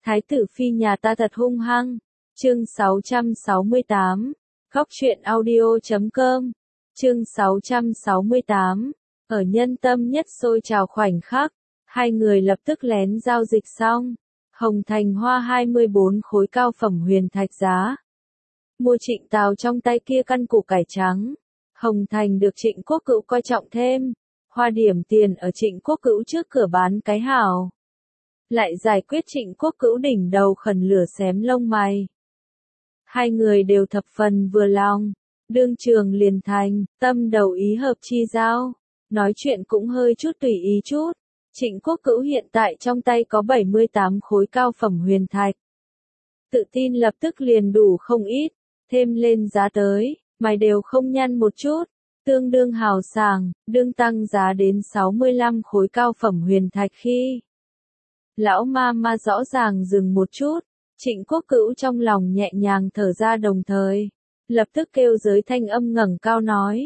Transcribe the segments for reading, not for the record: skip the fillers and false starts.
Thái tử phi nhà ta thật hung hăng. Chương 668. Góc truyện audio.com. Chương 668. Ở nhân tâm nhất sôi trào khoảnh khắc, hai người lập tức lén giao dịch xong. Hồng Thành hoa 24 khối cao phẩm huyền thạch giá. Mua Trịnh Tào trong tay kia căn củ cải trắng. Hồng Thành được Trịnh Quốc Cữu coi trọng thêm. Hoa điểm tiền ở Trịnh Quốc Cữu trước cửa bán cái hảo. Lại giải quyết Trịnh Quốc Cữu đỉnh đầu khẩn lửa xém lông mày. Hai người đều thập phần vừa lòng. Đương trường liền thành, tâm đầu ý hợp chi giao. Nói chuyện cũng hơi chút tùy ý chút. Trịnh Quốc Cữu hiện tại trong tay có 78 khối cao phẩm huyền thạch. Tự tin lập tức liền đủ không ít. Thêm lên giá tới, mày đều không nhăn một chút. Tương đương hào sảng, đương tăng giá đến 65 khối cao phẩm huyền thạch khi. Lão ma rõ ràng dừng một chút. Trịnh Quốc Cữu trong lòng nhẹ nhàng thở ra đồng thời. Lập tức kêu giới thanh âm ngẩng cao nói.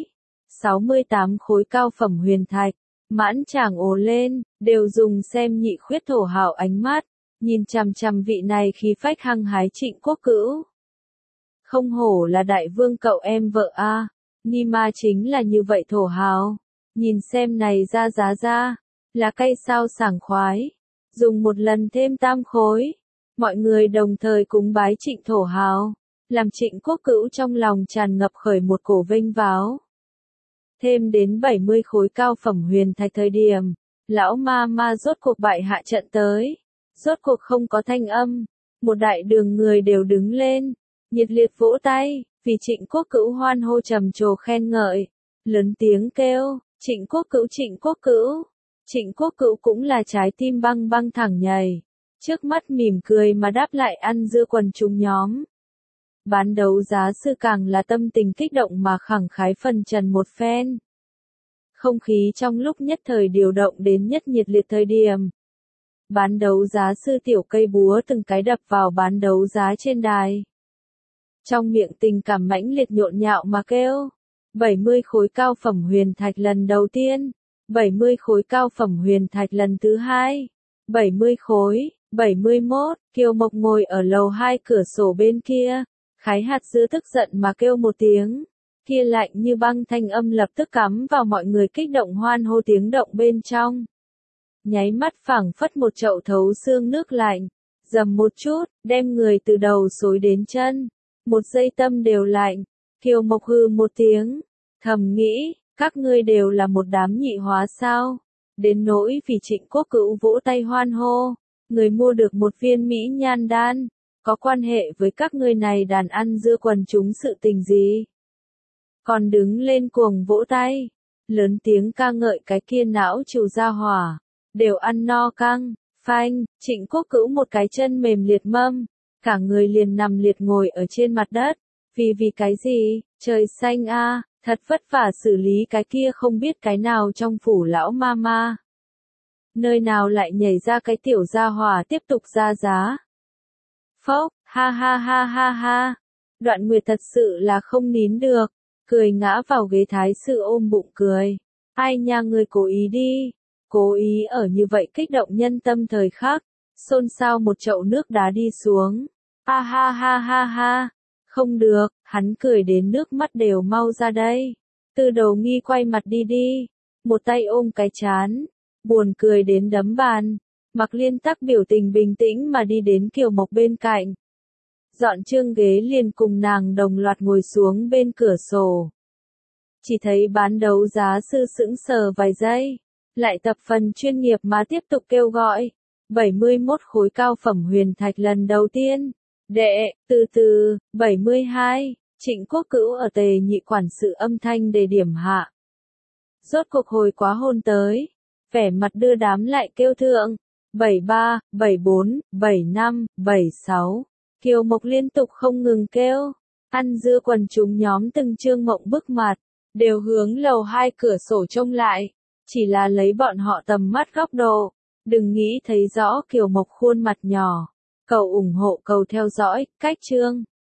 68 khối cao phẩm huyền thạch. Mãn chàng ồ lên, đều dùng xem nhị khuyết thổ hào ánh mắt. Nhìn chằm chằm vị này khí phách hăng hái Trịnh Quốc Cữu. Không hổ là đại vương cậu em vợ a, Ni ma chính là như vậy thổ hào. Nhìn xem này ra giá ra, là cây sao sảng khoái. Dùng một lần thêm tam khối. Mọi người đồng thời cúng bái Trịnh thổ hào. Làm Trịnh Quốc Cữu trong lòng tràn ngập khởi một cổ vênh váo. Thêm đến 70 khối cao phẩm huyền thạch thời điểm. Lão ma rốt cuộc bại hạ trận tới. Rốt cuộc không có thanh âm. Một đại đường người đều đứng lên. Nhiệt liệt vỗ tay, vì Trịnh Quốc Cữu hoan hô trầm trồ khen ngợi. Lớn tiếng kêu, Trịnh Quốc Cữu Trịnh Quốc Cữu. Trịnh Quốc Cữu cũng là trái tim băng băng thẳng nhảy. Trước mắt mỉm cười mà đáp lại ăn dưa quần chúng nhóm. Bán đấu giá sư càng là tâm tình kích động mà khẳng khái phần trần một phen. Không khí trong lúc nhất thời điều động đến nhất nhiệt liệt thời điểm. Bán đấu giá sư tiểu cây búa từng cái đập vào bán đấu giá trên đài. Trong miệng tình cảm mãnh liệt nhộn nhạo mà kêu. 70 khối cao phẩm huyền thạch lần đầu tiên. 70 khối cao phẩm huyền thạch lần thứ hai. 70 khối, 71, Kiều Mộc ngồi ở lầu 2 cửa sổ bên kia. Khái hạt dưa tức giận mà kêu một tiếng. Kia lạnh như băng thanh âm lập tức cắm vào mọi người kích động hoan hô tiếng động bên trong. Nháy mắt phảng phất một chậu thấu xương nước lạnh. Dầm một chút, đem người từ đầu xối đến chân. Một giây tâm đều lạnh. Kiều Mộc hừ một tiếng. Thầm nghĩ, các ngươi đều là một đám nhị hóa sao. Đến nỗi vì Trịnh Quốc Cữu vỗ tay hoan hô. Người mua được một viên mỹ nhan đan. Có quan hệ với các ngươi này đàn ăn dưa quần chúng sự tình gì. Còn đứng lên cuồng vỗ tay. Lớn tiếng ca ngợi cái kia não trù ra hỏa. Đều ăn no căng. Phanh, Trịnh Quốc Cữu một cái chân mềm liệt mâm. Cả người liền nằm liệt ngồi ở trên mặt đất. Vì cái gì, trời xanh a, thật vất vả xử lý cái kia không biết cái nào trong phủ lão ma. Nơi nào lại nhảy ra cái tiểu gia hỏa tiếp tục ra giá. Phốc, ha. Đoạn Nguyệt thật sự là không nín được. Cười ngã vào ghế thái sư ôm bụng cười. Ai nha người cố ý đi. Cố ý ở như vậy kích động nhân tâm thời khắc. Xôn xao một chậu nước đá đi xuống. Ha. Không được, hắn cười đến nước mắt đều mau ra đây. Từ đầu nghi quay mặt đi. Một tay ôm cái chán. Buồn cười đến đấm bàn. Mặc Liên Tắc biểu tình bình tĩnh mà đi đến Kiều Mộc bên cạnh. Dọn chương ghế liền cùng nàng đồng loạt ngồi xuống bên cửa sổ. Chỉ thấy bán đấu giá sư sững sờ vài giây. Lại tập phần chuyên nghiệp mà tiếp tục kêu gọi. 71 khối cao phẩm huyền thạch lần đầu tiên. Đệ, từ, 72, Trịnh Quốc Cữu ở tề nhị quản sự âm thanh đề điểm hạ. Rốt cuộc hồi quá hôn tới. Vẻ mặt đưa đám lại kêu thượng. 73, 74, 75, 76. Kiều Mộc liên tục không ngừng kêu. Ăn dưa quần chúng nhóm từng trương mộng bức mặt. Đều hướng lầu 2 cửa sổ trông lại. Chỉ là lấy bọn họ tầm mắt góc độ. Đừng nghĩ thấy rõ Kiều Mộc khuôn mặt nhỏ. Cầu ủng hộ cầu theo dõi, cách chương.